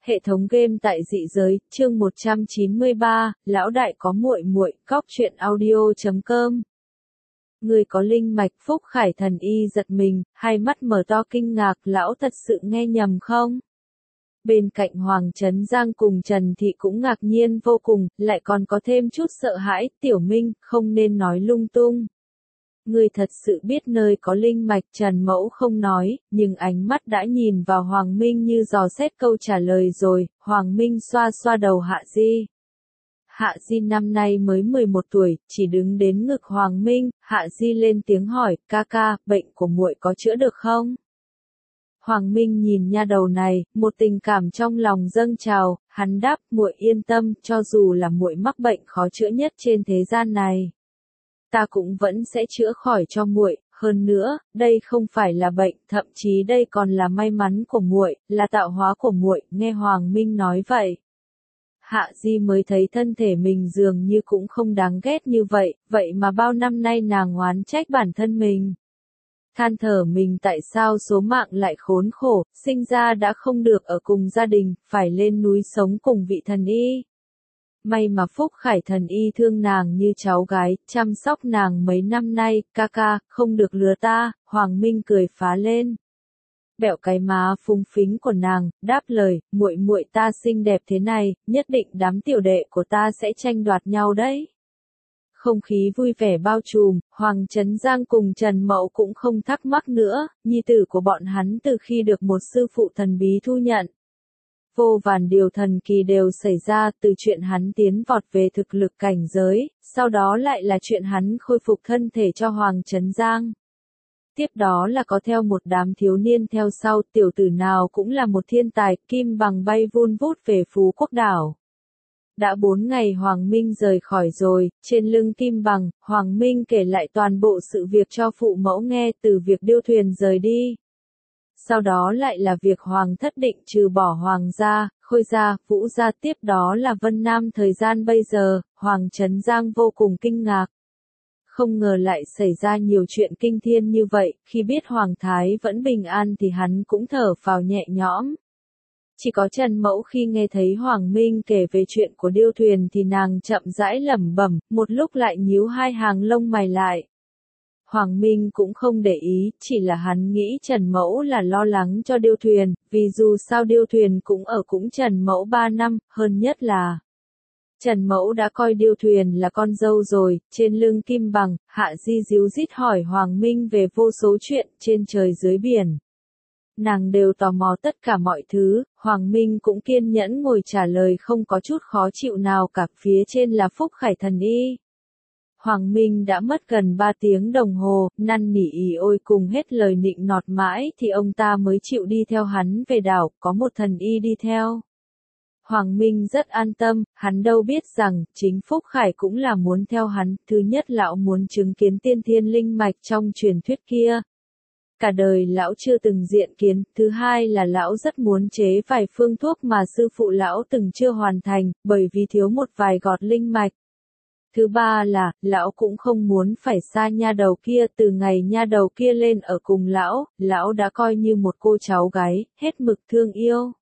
Hệ thống game tại dị giới, chương 193, lão đại có muội muội, cóc truyện audio.com. Người có linh mạch. Phúc Khải Thần Y giật mình, hai mắt mở to kinh ngạc, lão thật sự nghe nhầm không? Bên cạnh Hoàng Trấn Giang cùng Trần Thị cũng ngạc nhiên vô cùng, lại còn có thêm chút sợ hãi. Tiểu Minh, không nên nói lung tung. Người thật sự biết nơi có linh mạch. Trần Mẫu không nói, nhưng ánh mắt đã nhìn vào Hoàng Minh như dò xét câu trả lời rồi. Hoàng Minh xoa xoa đầu Hạ Di. Hạ Di năm nay mới 11 tuổi, chỉ đứng đến ngực Hoàng Minh. Hạ Di lên tiếng hỏi, ca ca, bệnh của muội có chữa được không? Hoàng Minh nhìn nha đầu này, một tình cảm trong lòng dâng trào, hắn đáp, muội yên tâm, cho dù là muội mắc bệnh khó chữa nhất trên thế gian này, ta cũng vẫn sẽ chữa khỏi cho muội. Hơn nữa, đây không phải là bệnh, thậm chí đây còn là may mắn của muội, là tạo hóa của muội. Nghe Hoàng Minh nói vậy, Hạ Di mới thấy thân thể mình dường như cũng không đáng ghét như vậy, vậy mà bao năm nay nàng oán trách bản thân mình. Than thở mình tại sao số mạng lại khốn khổ, sinh ra đã không được ở cùng gia đình, phải lên núi sống cùng vị thần y. May mà Phúc Khải Thần Y thương nàng như cháu gái, chăm sóc nàng mấy năm nay. Ca ca, không được lừa ta. Hoàng Minh cười phá lên, bẹo cái má phúng phính của nàng, đáp lời, muội muội ta xinh đẹp thế này, nhất định đám tiểu đệ của ta sẽ tranh đoạt nhau đấy. Không khí vui vẻ bao trùm, Hoàng Trấn Giang cùng Trần Mậu cũng không thắc mắc nữa, nhi tử của bọn hắn từ khi được một sư phụ thần bí thu nhận. Vô vàn điều thần kỳ đều xảy ra, từ chuyện hắn tiến vọt về thực lực cảnh giới, sau đó lại là chuyện hắn khôi phục thân thể cho Hoàng Trấn Giang. Tiếp đó là có theo một đám thiếu niên theo sau, tiểu tử nào cũng là một thiên tài. Kim Bằng bay vun vút về Phú Quốc đảo. Đã 4 ngày Hoàng Minh rời khỏi rồi, trên lưng Kim Bằng, Hoàng Minh kể lại toàn bộ sự việc cho phụ mẫu nghe, từ việc điêu thuyền rời đi. Sau đó lại là việc Hoàng thất định trừ bỏ Hoàng gia, Khôi gia, Vũ gia, tiếp đó là Vân Nam thời gian bây giờ. Hoàng Trấn Giang vô cùng kinh ngạc. Không ngờ lại xảy ra nhiều chuyện kinh thiên như vậy, khi biết Hoàng Thái vẫn bình an thì hắn cũng thở phào nhẹ nhõm. Chỉ có Trần Mẫu khi nghe thấy Hoàng Minh kể về chuyện của điêu thuyền thì nàng chậm rãi lẩm bẩm, một lúc lại nhíu hai hàng lông mày lại. Hoàng Minh cũng không để ý, chỉ là hắn nghĩ Trần Mẫu là lo lắng cho điêu thuyền, vì dù sao điêu thuyền cũng ở cũng Trần Mẫu 3 năm, hơn nhất là Trần Mẫu đã coi điêu thuyền là con dâu rồi. Trên lưng Kim Bằng, Hạ Di díu dít hỏi Hoàng Minh về vô số chuyện, trên trời dưới biển. Nàng đều tò mò tất cả mọi thứ, Hoàng Minh cũng kiên nhẫn ngồi trả lời không có chút khó chịu nào cả. Phía trên là Phúc Khải Thần Y. Hoàng Minh đã mất gần 3 tiếng đồng hồ, năn nỉ ỉ ôi cùng hết lời nịnh nọt mãi thì ông ta mới chịu đi theo hắn về đảo, có một thần y đi theo. Hoàng Minh rất an tâm, hắn đâu biết rằng, chính Phúc Khải cũng là muốn theo hắn. Thứ nhất, lão muốn chứng kiến tiên thiên linh mạch trong truyền thuyết kia. Cả đời lão chưa từng diện kiến. Thứ hai là lão rất muốn chế vài phương thuốc mà sư phụ lão từng chưa hoàn thành, bởi vì thiếu một vài gọt linh mạch. Thứ ba là, lão cũng không muốn phải xa nha đầu kia. Từ ngày nha đầu kia lên ở cùng lão đã coi như một cô cháu gái, hết mực thương yêu.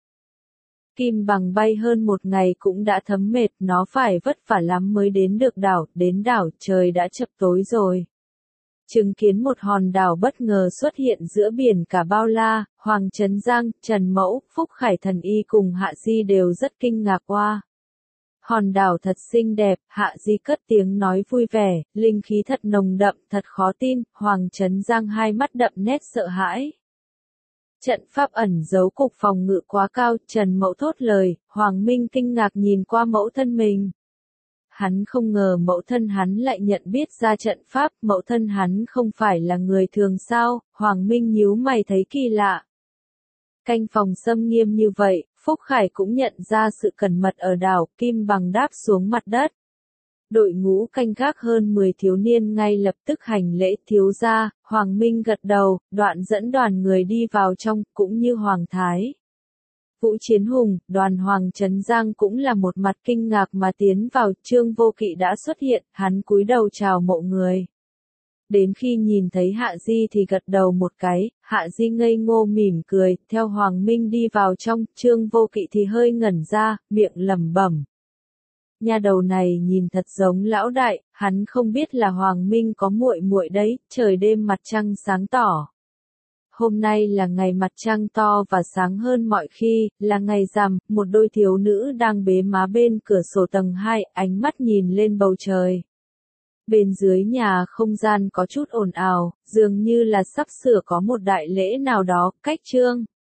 Kim Bằng bay hơn một ngày cũng đã thấm mệt, nó phải vất vả lắm mới đến được đảo. Đến đảo trời đã chập tối rồi. Chứng kiến một hòn đảo bất ngờ xuất hiện giữa biển cả bao la, Hoàng Trấn Giang, Trần Mẫu, Phúc Khải Thần Y cùng Hạ Di đều rất kinh ngạc qua. Hòn đảo thật xinh đẹp. Hạ Di cất tiếng nói vui vẻ, linh khí thật nồng đậm, thật khó tin. Hoàng Trấn Giang hai mắt đậm nét sợ hãi. Trận pháp ẩn giấu cục phòng ngự quá cao. Trần Mẫu thốt lời. Hoàng Minh kinh ngạc nhìn qua mẫu thân mình. Hắn không ngờ mẫu thân hắn lại nhận biết ra trận pháp. Mẫu thân hắn không phải là người thường sao? Hoàng Minh nhíu mày thấy kỳ lạ. Canh phòng xâm nghiêm như vậy, Phúc Khải cũng nhận ra sự cẩn mật ở đảo. Kim Bằng đáp xuống mặt đất. Đội ngũ canh gác hơn 10 thiếu niên ngay lập tức hành lễ. Thiếu gia. Hoàng Minh gật đầu, đoạn dẫn đoàn người đi vào trong, cũng như Hoàng Thái, Vũ Chiến Hùng, đoàn Hoàng Trấn Giang cũng là một mặt kinh ngạc mà tiến vào. Trương Vô Kỵ đã xuất hiện, hắn cúi đầu chào mộ người. Đến khi nhìn thấy Hạ Di thì gật đầu một cái, Hạ Di ngây ngô mỉm cười, theo Hoàng Minh đi vào trong, Trương Vô Kỵ thì hơi ngẩn ra, miệng lẩm bẩm. Nha đầu này nhìn thật giống lão đại, hắn không biết là Hoàng Minh có muội muội đấy, trời đêm mặt trăng sáng tỏ. Hôm nay là ngày mặt trăng to và sáng hơn mọi khi, là ngày rằm, một đôi thiếu nữ đang bế má bên cửa sổ tầng 2, ánh mắt nhìn lên bầu trời. Bên dưới nhà không gian có chút ồn ào, dường như là sắp sửa có một đại lễ nào đó, cách Trương